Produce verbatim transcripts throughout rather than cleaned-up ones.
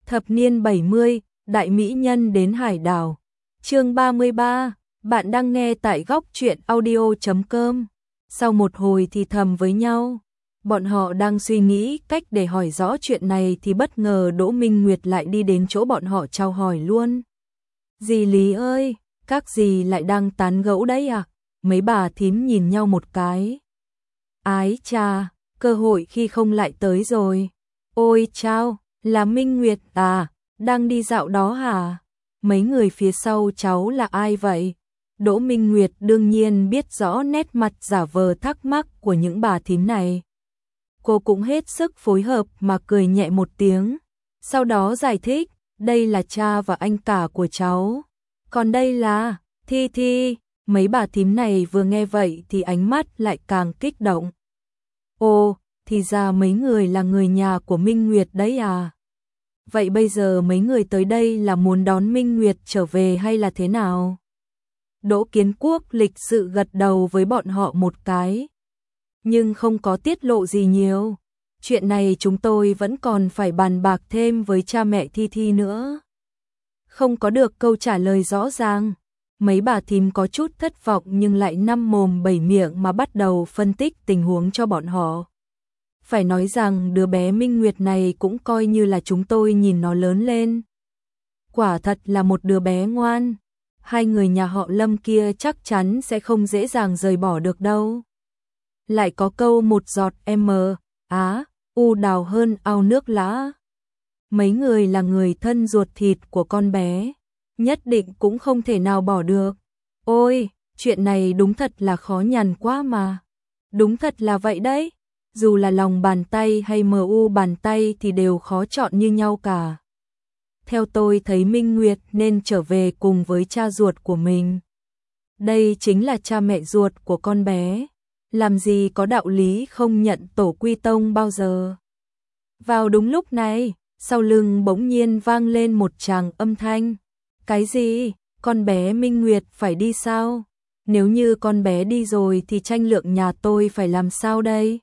Thập niên bảy mươi, đại mỹ nhân đến hải đảo. Chương ba mươi ba, bạn đang nghe tại góc truyện audio chấm com. Sau một hồi thì thầm với nhau, bọn họ đang suy nghĩ cách để hỏi rõ chuyện này thì bất ngờ Đỗ Minh Nguyệt lại đi đến chỗ bọn họ chào hỏi luôn. Dì Lý ơi, các dì lại đang tán gẫu đấy à? Mấy bà thím nhìn nhau một cái. Ái chà, cơ hội khi không lại tới rồi. Ôi chao, là Minh Nguyệt à, đang đi dạo đó hả? Mấy người phía sau cháu là ai vậy? Đỗ Minh Nguyệt đương nhiên biết rõ nét mặt giả vờ thắc mắc của những bà thím này. Cô cũng hết sức phối hợp mà cười nhẹ một tiếng. Sau đó giải thích, đây là cha và anh cả của cháu. Còn đây là Thi Thi. Mấy bà thím này vừa nghe vậy thì ánh mắt lại càng kích động. Ồ, thì ra mấy người là người nhà của Minh Nguyệt đấy à? Vậy bây giờ mấy người tới đây là muốn đón Minh Nguyệt trở về hay là thế nào? Đỗ Kiến Quốc lịch sự gật đầu với bọn họ một cái, nhưng không có tiết lộ gì nhiều. Chuyện này chúng tôi vẫn còn phải bàn bạc thêm với cha mẹ Thi Thi nữa. Không có được câu trả lời rõ ràng. Mấy bà thím có chút thất vọng nhưng lại năm mồm bảy miệng mà bắt đầu phân tích tình huống cho bọn họ. Phải nói rằng đứa bé Minh Nguyệt này cũng coi như là chúng tôi nhìn nó lớn lên. Quả thật là một đứa bé ngoan. Hai người nhà họ Lâm kia chắc chắn sẽ không dễ dàng rời bỏ được đâu. Lại có câu một giọt M, á, u đào hơn ao nước lã. Mấy người là người thân ruột thịt của con bé, nhất định cũng không thể nào bỏ được. Ôi, chuyện này đúng thật là khó nhằn quá mà. Đúng thật là vậy đấy. Dù là lòng bàn tay hay em u bàn tay thì đều khó chọn như nhau cả. Theo tôi thấy Minh Nguyệt nên trở về cùng với cha ruột của mình. Đây chính là cha mẹ ruột của con bé. Làm gì có đạo lý không nhận tổ quy tông bao giờ. Vào đúng lúc này, sau lưng bỗng nhiên vang lên một tràng âm thanh. Cái gì? Con bé Minh Nguyệt phải đi sao? Nếu như con bé đi rồi thì tranh lượng nhà tôi phải làm sao đây?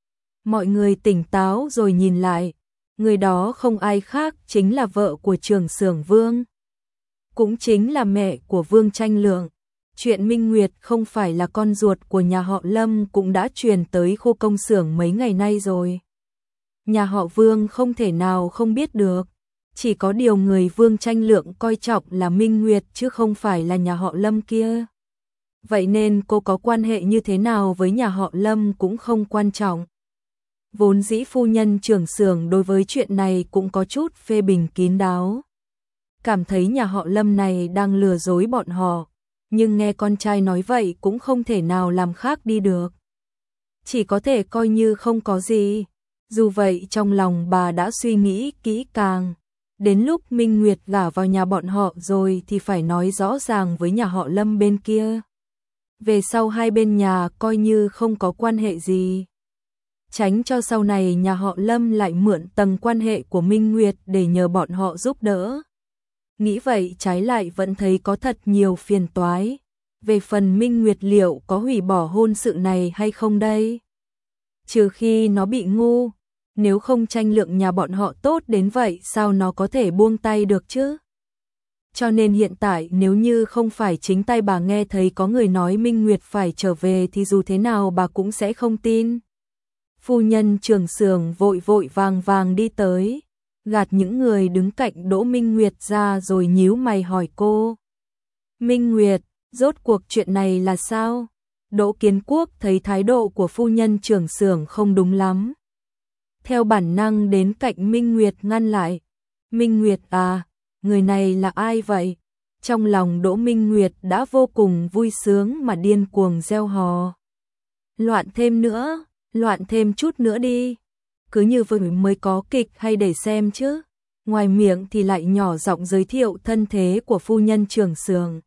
Mọi người tỉnh táo rồi nhìn lại. Người đó không ai khác chính là vợ của trưởng xưởng Vương. Cũng chính là mẹ của Vương Tranh Lượng. Chuyện Minh Nguyệt không phải là con ruột của nhà họ Lâm cũng đã truyền tới khu công xưởng mấy ngày nay rồi. Nhà họ Vương không thể nào không biết được. Chỉ có điều người Vương Tranh Lượng coi trọng là Minh Nguyệt chứ không phải là nhà họ Lâm kia. Vậy nên cô có quan hệ như thế nào với nhà họ Lâm cũng không quan trọng. Vốn dĩ phu nhân trưởng xưởng đối với chuyện này cũng có chút phê bình kín đáo. Cảm thấy nhà họ Lâm này đang lừa dối bọn họ, nhưng nghe con trai nói vậy cũng không thể nào làm khác đi được. Chỉ có thể coi như không có gì. Dù vậy trong lòng bà đã suy nghĩ kỹ càng. Đến lúc Minh Nguyệt gả vào nhà bọn họ rồi thì phải nói rõ ràng với nhà họ Lâm bên kia. Về sau hai bên nhà coi như không có quan hệ gì. Tránh cho sau này nhà họ Lâm lại mượn tầng quan hệ của Minh Nguyệt để nhờ bọn họ giúp đỡ. Nghĩ vậy trái lại vẫn thấy có thật nhiều phiền toái. Về phần Minh Nguyệt liệu có hủy bỏ hôn sự này hay không đây? Trừ khi nó bị ngu, nếu không tranh lượng nhà bọn họ tốt đến vậy sao nó có thể buông tay được chứ? Cho nên hiện tại nếu như không phải chính tay bà nghe thấy có người nói Minh Nguyệt phải trở về thì dù thế nào bà cũng sẽ không tin. Phu nhân trưởng xưởng vội vội vàng vàng đi tới, gạt những người đứng cạnh Đỗ Minh Nguyệt ra rồi nhíu mày hỏi cô. Minh Nguyệt, rốt cuộc chuyện này là sao? Đỗ Kiến Quốc thấy thái độ của phu nhân trưởng xưởng không đúng lắm. Theo bản năng đến cạnh Minh Nguyệt ngăn lại. Minh Nguyệt à, người này là ai vậy? Trong lòng Đỗ Minh Nguyệt đã vô cùng vui sướng mà điên cuồng reo hò. Loạn thêm nữa, loạn thêm chút nữa đi. Cứ như vừa mới có kịch hay để xem chứ. Ngoài miệng thì lại nhỏ giọng giới thiệu thân thế của phu nhân trưởng xưởng.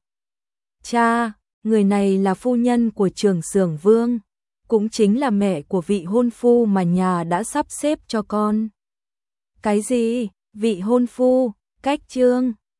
Cha, người này là phu nhân của trưởng xưởng Vương. Cũng chính là mẹ của vị hôn phu mà nhà đã sắp xếp cho con. Cái gì? Vị hôn phu? Cách trương?